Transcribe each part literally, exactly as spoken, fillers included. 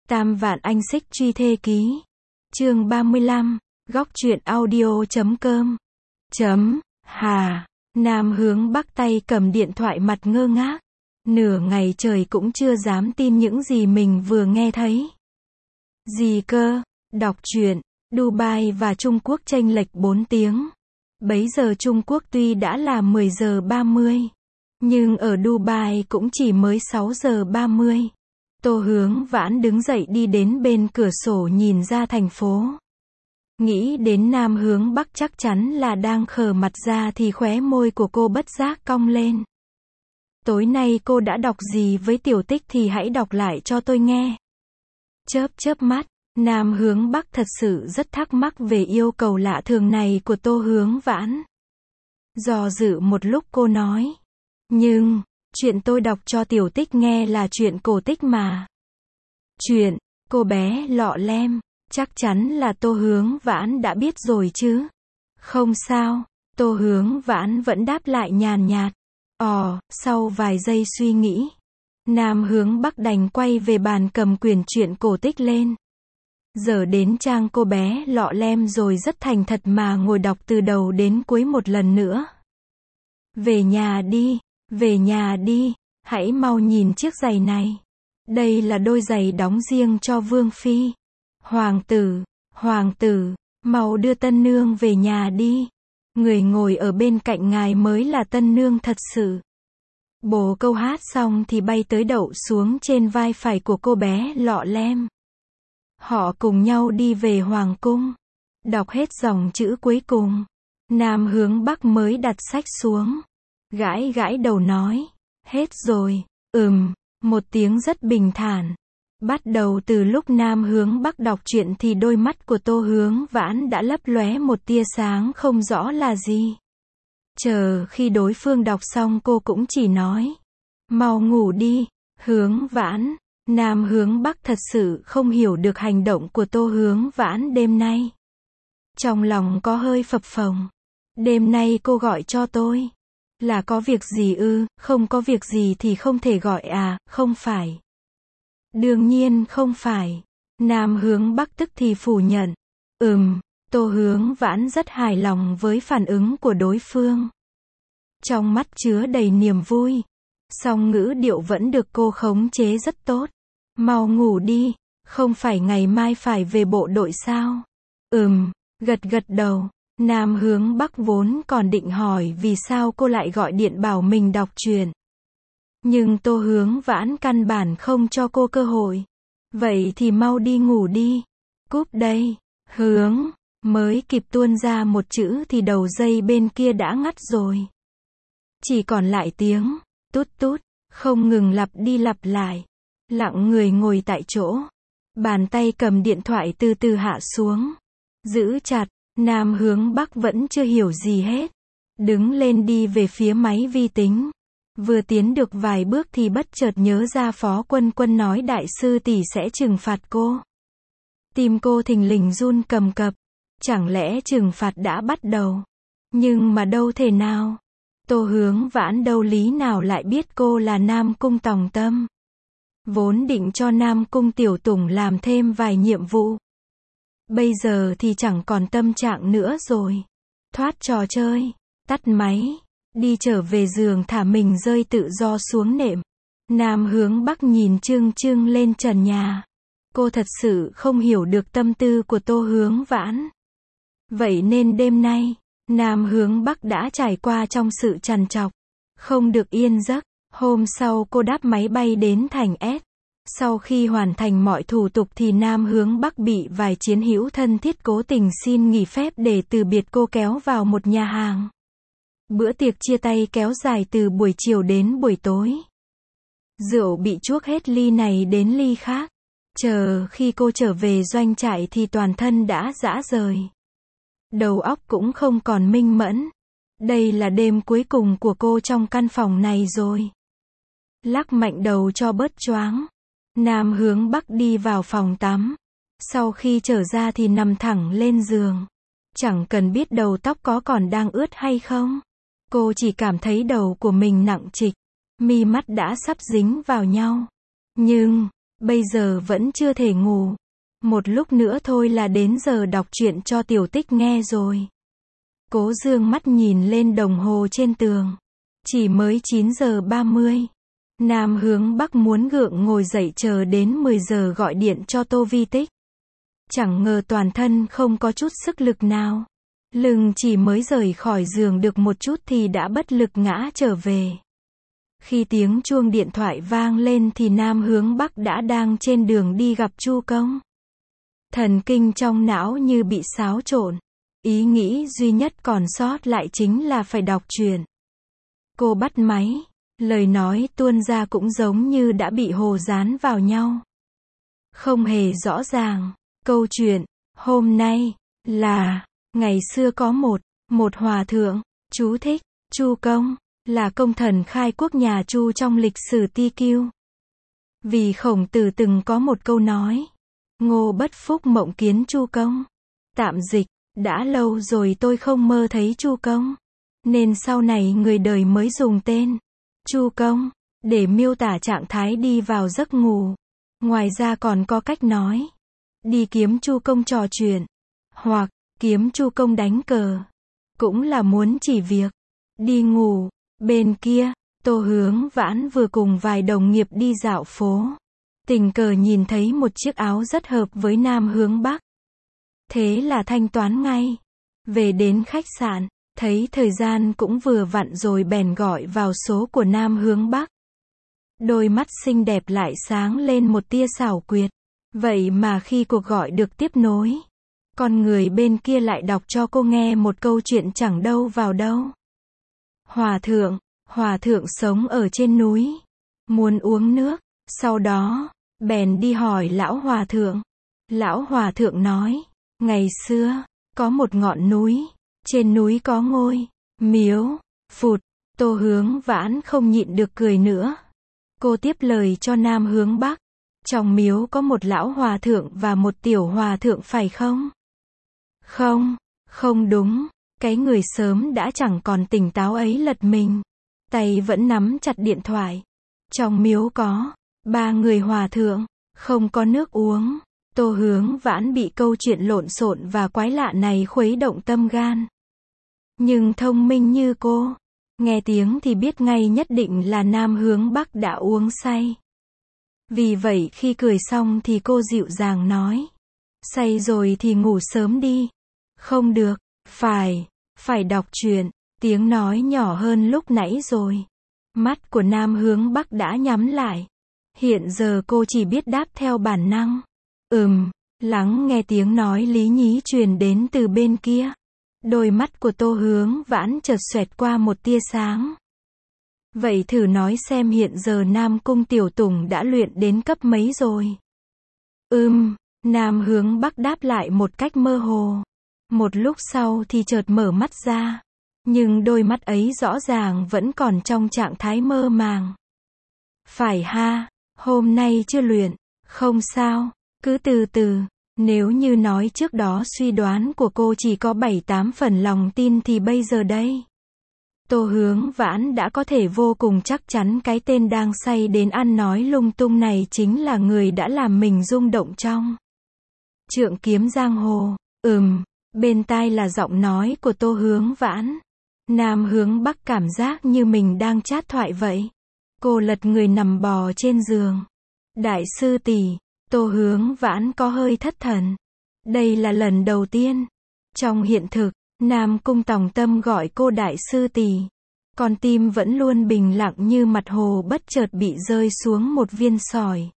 Tam vạn anh xích truy thê ký. Chương ba mươi lăm, góc truyện audio chấm com. Chấm, hà. Nam hướng Bắc tay cầm điện thoại mặt ngơ ngác. Nửa ngày trời cũng chưa dám tin những gì mình vừa nghe thấy. Gì cơ? Đọc truyện. Dubai và Trung Quốc chênh lệch bốn tiếng. Bấy giờ Trung Quốc tuy đã là mười giờ ba mươi, nhưng ở Dubai cũng chỉ mới sáu giờ ba mươi. Tô Hướng Vãn đứng dậy đi đến bên cửa sổ nhìn ra thành phố. Nghĩ đến Nam hướng Bắc chắc chắn là đang khờ mặt ra thì khóe môi của cô bất giác cong lên. Tối nay cô đã đọc gì với Tiểu Tích thì hãy đọc lại cho tôi nghe. Chớp chớp mắt, Nam hướng Bắc thật sự rất thắc mắc về yêu cầu lạ thường này của Tô Hướng Vãn. Do dự một lúc cô nói. Nhưng, chuyện tôi đọc cho Tiểu Tích nghe là chuyện cổ tích mà. Chuyện, cô bé lọ lem, chắc chắn là Tô Hướng Vãn đã biết rồi chứ. Không sao, Tô Hướng Vãn vẫn đáp lại nhàn nhạt. Ồ, sau vài giây suy nghĩ, Nam hướng Bắc đành quay về bàn cầm quyển truyện cổ tích lên. Giờ đến trang cô bé lọ lem rồi rất thành thật mà ngồi đọc từ đầu đến cuối một lần nữa. Về nhà đi, về nhà đi, hãy mau nhìn chiếc giày này. Đây là đôi giày đóng riêng cho Vương Phi. Hoàng tử, hoàng tử, mau đưa tân nương về nhà đi. Người ngồi ở bên cạnh ngài mới là tân nương thật sự. Bồ câu hát xong thì bay tới đậu xuống trên vai phải của cô bé lọ lem. Họ cùng nhau đi về hoàng cung. Đọc hết dòng chữ cuối cùng, Nam hướng Bắc mới đặt sách xuống. Gãi gãi đầu nói. Hết rồi. Ừm, một tiếng rất bình thản. Bắt đầu từ lúc Nam hướng Bắc đọc truyện thì đôi mắt của Tô Hướng Vãn đã lấp lóe một tia sáng không rõ là gì. Chờ khi đối phương đọc xong cô cũng chỉ nói. Mau ngủ đi, Hướng Vãn. Nam hướng Bắc thật sự không hiểu được hành động của Tô Hướng Vãn đêm nay. Trong lòng có hơi phập phồng. Đêm nay cô gọi cho tôi. Là có việc gì ư? Không có việc gì thì không thể gọi à, không phải. Đương nhiên không phải. Nam hướng Bắc tức thì phủ nhận. Ừm, Tô Hướng Vãn rất hài lòng với phản ứng của đối phương. Trong mắt chứa đầy niềm vui. Song ngữ điệu vẫn được cô khống chế rất tốt. Mau ngủ đi, không phải ngày mai phải về bộ đội sao? Ừm, gật gật đầu. Nam hướng Bắc vốn còn định hỏi vì sao cô lại gọi điện bảo mình đọc truyện. Nhưng Tô Hướng Vãn căn bản không cho cô cơ hội. Vậy thì mau đi ngủ đi. Cúp đây. Hướng, mới kịp tuôn ra một chữ thì đầu dây bên kia đã ngắt rồi. Chỉ còn lại tiếng tút tút, không ngừng lặp đi lặp lại. Lặng người ngồi tại chỗ. Bàn tay cầm điện thoại từ từ hạ xuống. Giữ chặt. Nam hướng Bắc vẫn chưa hiểu gì hết. Đứng lên đi về phía máy vi tính. Vừa tiến được vài bước thì bất chợt nhớ ra Phó Quân Quân nói đại sư tỷ sẽ trừng phạt cô. Tim cô thình lình run cầm cập. Chẳng lẽ trừng phạt đã bắt đầu? Nhưng mà đâu thể nào. Tô Hướng Vãn đâu lý nào lại biết cô là Nam Cung Tòng Tâm. Vốn định cho Nam Cung Tiểu Tùng làm thêm vài nhiệm vụ. Bây giờ thì chẳng còn tâm trạng nữa rồi. Thoát trò chơi, tắt máy, đi trở về giường thả mình rơi tự do xuống nệm. Nam hướng Bắc nhìn trương trương lên trần nhà. Cô thật sự không hiểu được tâm tư của Tô Hướng Vãn. Vậy nên đêm nay, Nam hướng Bắc đã trải qua trong sự trằn trọc, không được yên giấc. Hôm sau cô đáp máy bay đến thành S. Sau khi hoàn thành mọi thủ tục thì Nam hướng Bắc bị vài chiến hữu thân thiết cố tình xin nghỉ phép để từ biệt cô kéo vào một nhà hàng. Bữa tiệc chia tay kéo dài từ buổi chiều đến buổi tối. Rượu bị chuốc hết ly này đến ly khác. Chờ khi cô trở về doanh trại thì toàn thân đã rã rời. Đầu óc cũng không còn minh mẫn. Đây là đêm cuối cùng của cô trong căn phòng này rồi. Lắc mạnh đầu cho bớt choáng. Nam hướng Bắc đi vào phòng tắm. Sau khi trở ra thì nằm thẳng lên giường. Chẳng cần biết đầu tóc có còn đang ướt hay không. Cô chỉ cảm thấy đầu của mình nặng trịch. Mi mắt đã sắp dính vào nhau. Nhưng, Bây giờ vẫn chưa thể ngủ. Một lúc nữa thôi là đến giờ đọc truyện cho Tiểu Tích nghe rồi. Cố dương mắt nhìn lên đồng hồ trên tường. Chỉ mới chín giờ ba mươi. Nam hướng Bắc muốn gượng ngồi dậy chờ đến mười giờ gọi điện cho Tô Vi Tích. Chẳng ngờ toàn thân không có chút sức lực nào. Lưng chỉ mới rời khỏi giường được một chút thì đã bất lực ngã trở về. Khi tiếng chuông điện thoại vang lên thì Nam hướng Bắc đã đang trên đường đi gặp Chu Công. Thần kinh trong não như bị xáo trộn. Ý nghĩ duy nhất còn sót lại chính là phải đọc truyện. Cô bắt máy. Lời nói tuôn ra cũng giống như đã bị hồ dán vào nhau. Không hề rõ ràng. Câu chuyện hôm nay là ngày xưa có một, một hòa thượng, chú thích, Chu Công, là công thần khai quốc nhà Chu trong lịch sử Ti Kiêu. Vì Khổng Tử từng có một câu nói, Ngô bất phúc mộng kiến Chu Công. Tạm dịch, đã lâu rồi tôi không mơ thấy Chu Công, nên sau này người đời mới dùng tên Chu Công để miêu tả trạng thái đi vào giấc ngủ. Ngoài ra còn có cách nói đi kiếm Chu Công trò chuyện, hoặc kiếm Chu Công đánh cờ, cũng là muốn chỉ việc đi ngủ. Bên kia, Tô Hướng Vãn vừa cùng vài đồng nghiệp đi dạo phố, tình cờ nhìn thấy một chiếc áo rất hợp với Nam hướng Bắc. Thế là thanh toán ngay. Về đến khách sạn, thấy thời gian cũng vừa vặn rồi bèn gọi vào số của Nam hướng Bắc. Đôi mắt xinh đẹp lại sáng lên một tia xảo quyệt. Vậy mà khi cuộc gọi được tiếp nối, con người bên kia lại đọc cho cô nghe một câu chuyện chẳng đâu vào đâu. Hòa thượng, hòa thượng sống ở trên núi, muốn uống nước, sau đó, bèn đi hỏi lão hòa thượng. Lão hòa thượng nói, ngày xưa, có một ngọn núi, trên núi có ngôi miếu, phụt. Tô Hướng Vãn không nhịn được cười nữa. Cô tiếp lời cho Nam hướng Bắc. Trong miếu có một lão hòa thượng và một tiểu hòa thượng phải không? Không, không đúng. Cái người sớm đã chẳng còn tỉnh táo ấy lật mình. Tay vẫn nắm chặt điện thoại. Trong miếu có ba người hòa thượng, không có nước uống. Tô Hướng Vãn bị câu chuyện lộn xộn và quái lạ này khuấy động tâm gan. Nhưng thông minh như cô, nghe tiếng thì biết ngay nhất định là Nam hướng Bắc đã uống say. Vì vậy khi cười xong thì cô dịu dàng nói, say rồi thì ngủ sớm đi. Không được, phải, phải đọc truyện. Tiếng nói nhỏ hơn lúc nãy rồi. Mắt của Nam hướng Bắc đã nhắm lại. Hiện giờ cô chỉ biết đáp theo bản năng. Ừm, lắng nghe tiếng nói lý nhí truyền đến từ bên kia. Đôi mắt của Tô Hướng Vãn chợt xoẹt qua một tia sáng. Vậy thử nói xem hiện giờ Nam Cung Tiểu Tùng đã luyện đến cấp mấy rồi? Ừm, Nam hướng Bắc đáp lại một cách mơ hồ. Một lúc sau thì chợt mở mắt ra. Nhưng đôi mắt ấy rõ ràng vẫn còn trong trạng thái mơ màng. Phải ha, hôm nay chưa luyện, không sao, cứ từ từ. Nếu như nói trước đó suy đoán của cô chỉ có bảy tám phần lòng tin thì bây giờ đây, Tô Hướng Vãn đã có thể vô cùng chắc chắn cái tên đang say đến ăn nói lung tung này chính là người đã làm mình rung động trong Trượng Kiếm Giang Hồ. Ừm, bên tai là giọng nói của Tô Hướng Vãn. Nam hướng Bắc cảm giác như mình đang chát thoại vậy. Cô lật người nằm bò trên giường. Đại sư tỷ. Tô Hướng Vãn có hơi thất thần. Đây là lần đầu tiên trong hiện thực Nam Cung Tòng Tâm gọi cô đại sư tỷ. Con tim vẫn luôn bình lặng như mặt hồ bất chợt bị rơi xuống một viên sỏi.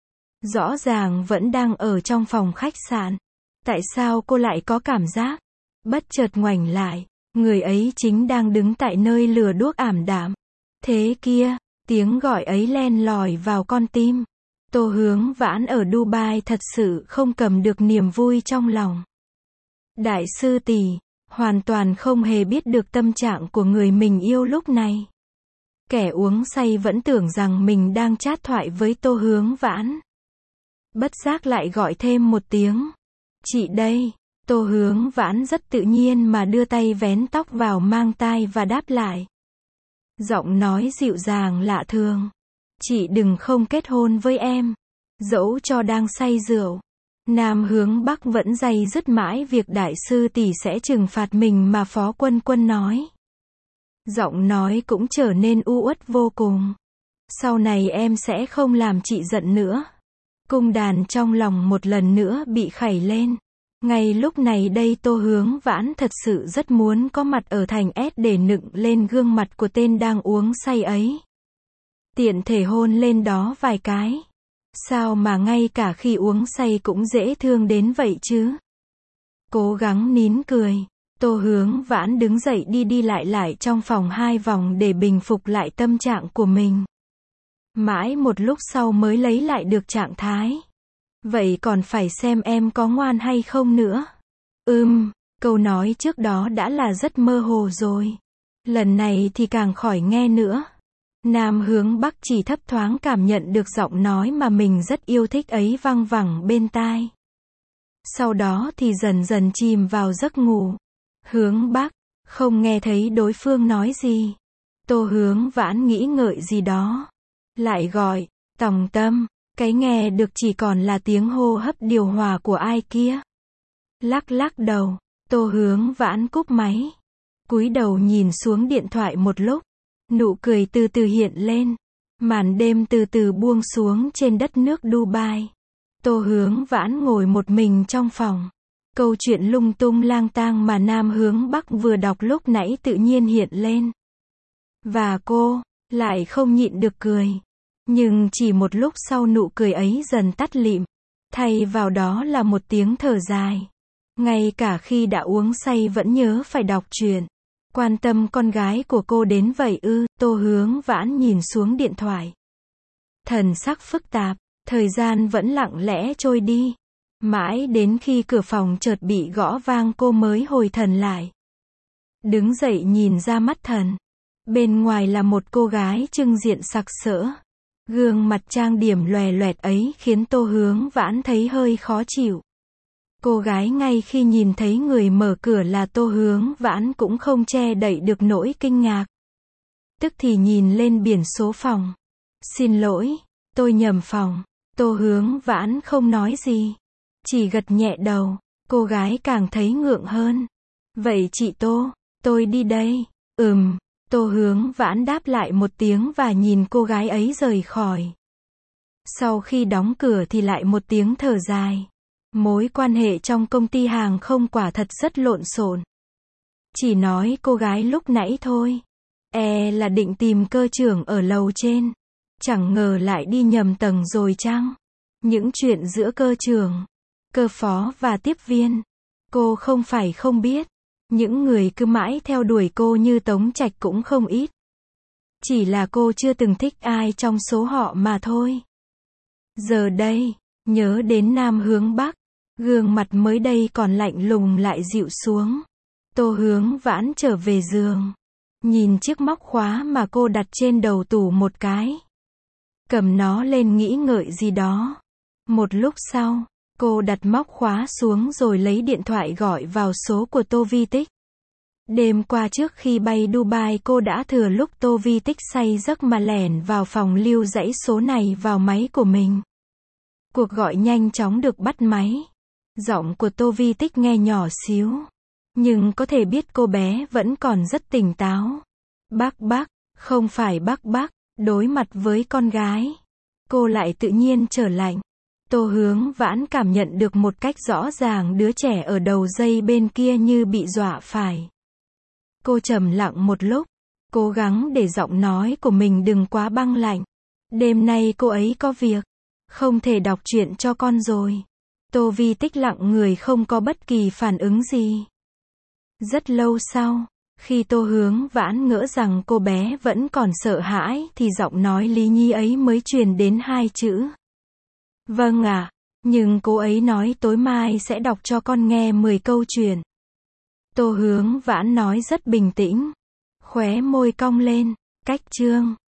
Rõ ràng vẫn đang ở trong phòng khách sạn. Tại sao cô lại có cảm giác? Bất chợt ngoảnh lại, người ấy chính đang đứng tại nơi lửa đuốc ảm đạm. Thế kia, tiếng gọi ấy len lỏi vào con tim. Tô Hướng Vãn ở Dubai thật sự không cầm được niềm vui trong lòng. Đại sư tỷ, hoàn toàn không hề biết được tâm trạng của người mình yêu lúc này. Kẻ uống say vẫn tưởng rằng mình đang chát thoại với Tô Hướng Vãn. Bất giác lại gọi thêm một tiếng. Chị đây. Tô Hướng Vãn rất tự nhiên mà đưa tay vén tóc vào mang tai và đáp lại. Giọng nói dịu dàng lạ thường. Chị đừng không kết hôn với em. Dẫu cho đang say rượu, Nam Hướng Bắc vẫn day dứt mãi việc đại sư tỷ sẽ trừng phạt mình mà Phó Quân Quân nói. Giọng nói cũng trở nên u uất vô cùng. Sau này em sẽ không làm chị giận nữa. Cung đàn trong lòng một lần nữa bị khẩy lên. Ngay lúc này đây Tô Hướng Vãn thật sự rất muốn có mặt ở thành S để nựng lên gương mặt của tên đang uống say ấy. Tiện thể hôn lên đó vài cái. Sao mà ngay cả khi uống say cũng dễ thương đến vậy chứ? Cố gắng nín cười, Tô Hướng Vãn đứng dậy đi đi lại lại trong phòng hai vòng để bình phục lại tâm trạng của mình. Mãi một lúc sau mới lấy lại được trạng thái. Vậy còn phải xem em có ngoan hay không nữa. Ừm, câu nói trước đó đã là rất mơ hồ rồi. Lần này thì càng khỏi nghe nữa. Nam Hướng Bắc chỉ thấp thoáng cảm nhận được giọng nói mà mình rất yêu thích ấy văng vẳng bên tai. Sau đó thì dần dần chìm vào giấc ngủ. Hướng Bắc, không nghe thấy đối phương nói gì. Tô Hướng Vãn nghĩ ngợi gì đó. Lại gọi, Tòng Tâm, cái nghe được chỉ còn là tiếng hô hấp điều hòa của ai kia. Lắc lắc đầu, Tô Hướng Vãn cúp máy. Cúi đầu nhìn xuống điện thoại một lúc. Nụ cười từ từ hiện lên. Màn đêm từ từ buông xuống trên đất nước Dubai. Tô Hướng Vãn ngồi một mình trong phòng. Câu chuyện lung tung lang tang mà Nam Hướng Bắc vừa đọc lúc nãy tự nhiên hiện lên. Và cô lại không nhịn được cười. Nhưng chỉ một lúc sau nụ cười ấy dần tắt lịm. Thay vào đó là một tiếng thở dài. Ngay cả khi đã uống say vẫn nhớ phải đọc truyện. Quan tâm con gái của cô đến vậy ư? Tô Hướng Vãn nhìn xuống điện thoại. Thần sắc phức tạp, thời gian vẫn lặng lẽ trôi đi. Mãi đến khi cửa phòng chợt bị gõ vang cô mới hồi thần lại. Đứng dậy nhìn ra mắt thần. Bên ngoài là một cô gái trưng diện sặc sỡ. Gương mặt trang điểm lòe loẹt ấy khiến Tô Hướng Vãn thấy hơi khó chịu. Cô gái ngay khi nhìn thấy người mở cửa là Tô Hướng Vãn cũng không che đậy được nỗi kinh ngạc. Tức thì nhìn lên biển số phòng. Xin lỗi, tôi nhầm phòng. Tô Hướng Vãn không nói gì. Chỉ gật nhẹ đầu. Cô gái càng thấy ngượng hơn. Vậy chị Tô, tôi đi đây. Ừm. Tô Hướng Vãn đáp lại một tiếng và nhìn cô gái ấy rời khỏi. Sau khi đóng cửa thì lại một tiếng thở dài. Mối quan hệ trong công ty hàng không quả thật rất lộn xộn. Chỉ nói cô gái lúc nãy thôi. E là định tìm cơ trưởng ở lầu trên. Chẳng ngờ lại đi nhầm tầng rồi chăng? Những chuyện giữa cơ trưởng, cơ phó và tiếp viên. Cô không phải không biết. Những người cứ mãi theo đuổi cô như Tống Trạch cũng không ít. Chỉ là cô chưa từng thích ai trong số họ mà thôi. Giờ đây, nhớ đến Nam Hướng Bắc, gương mặt mới đây còn lạnh lùng lại dịu xuống. Tô Hướng Vãn trở về giường. Nhìn chiếc móc khóa mà cô đặt trên đầu tủ một cái. Cầm nó lên nghĩ ngợi gì đó. Một lúc sau, cô đặt móc khóa xuống rồi lấy điện thoại gọi vào số của Tô Vi Tích. Đêm qua trước khi bay Dubai cô đã thừa lúc Tô Vi Tích say giấc mà lẻn vào phòng lưu dãy số này vào máy của mình. Cuộc gọi nhanh chóng được bắt máy. Giọng của Tô Vi Tích nghe nhỏ xíu. Nhưng có thể biết cô bé vẫn còn rất tỉnh táo. Bác bác, không phải bác bác, đối mặt với con gái. Cô lại tự nhiên trở lạnh. Tô Hướng Vãn cảm nhận được một cách rõ ràng đứa trẻ ở đầu dây bên kia như bị dọa phải. Cô trầm lặng một lúc, cố gắng để giọng nói của mình đừng quá băng lạnh. Đêm nay cô ấy có việc, không thể đọc truyện cho con rồi. Tô Vi Tích lặng người không có bất kỳ phản ứng gì. Rất lâu sau, khi Tô Hướng Vãn ngỡ rằng cô bé vẫn còn sợ hãi thì giọng nói Lý Nhi ấy mới truyền đến hai chữ. Vâng ạ, à, nhưng cô ấy nói tối mai sẽ đọc cho con nghe mười câu chuyện. Tô Hướng Vãn nói rất bình tĩnh. Khóe môi cong lên, cách chương.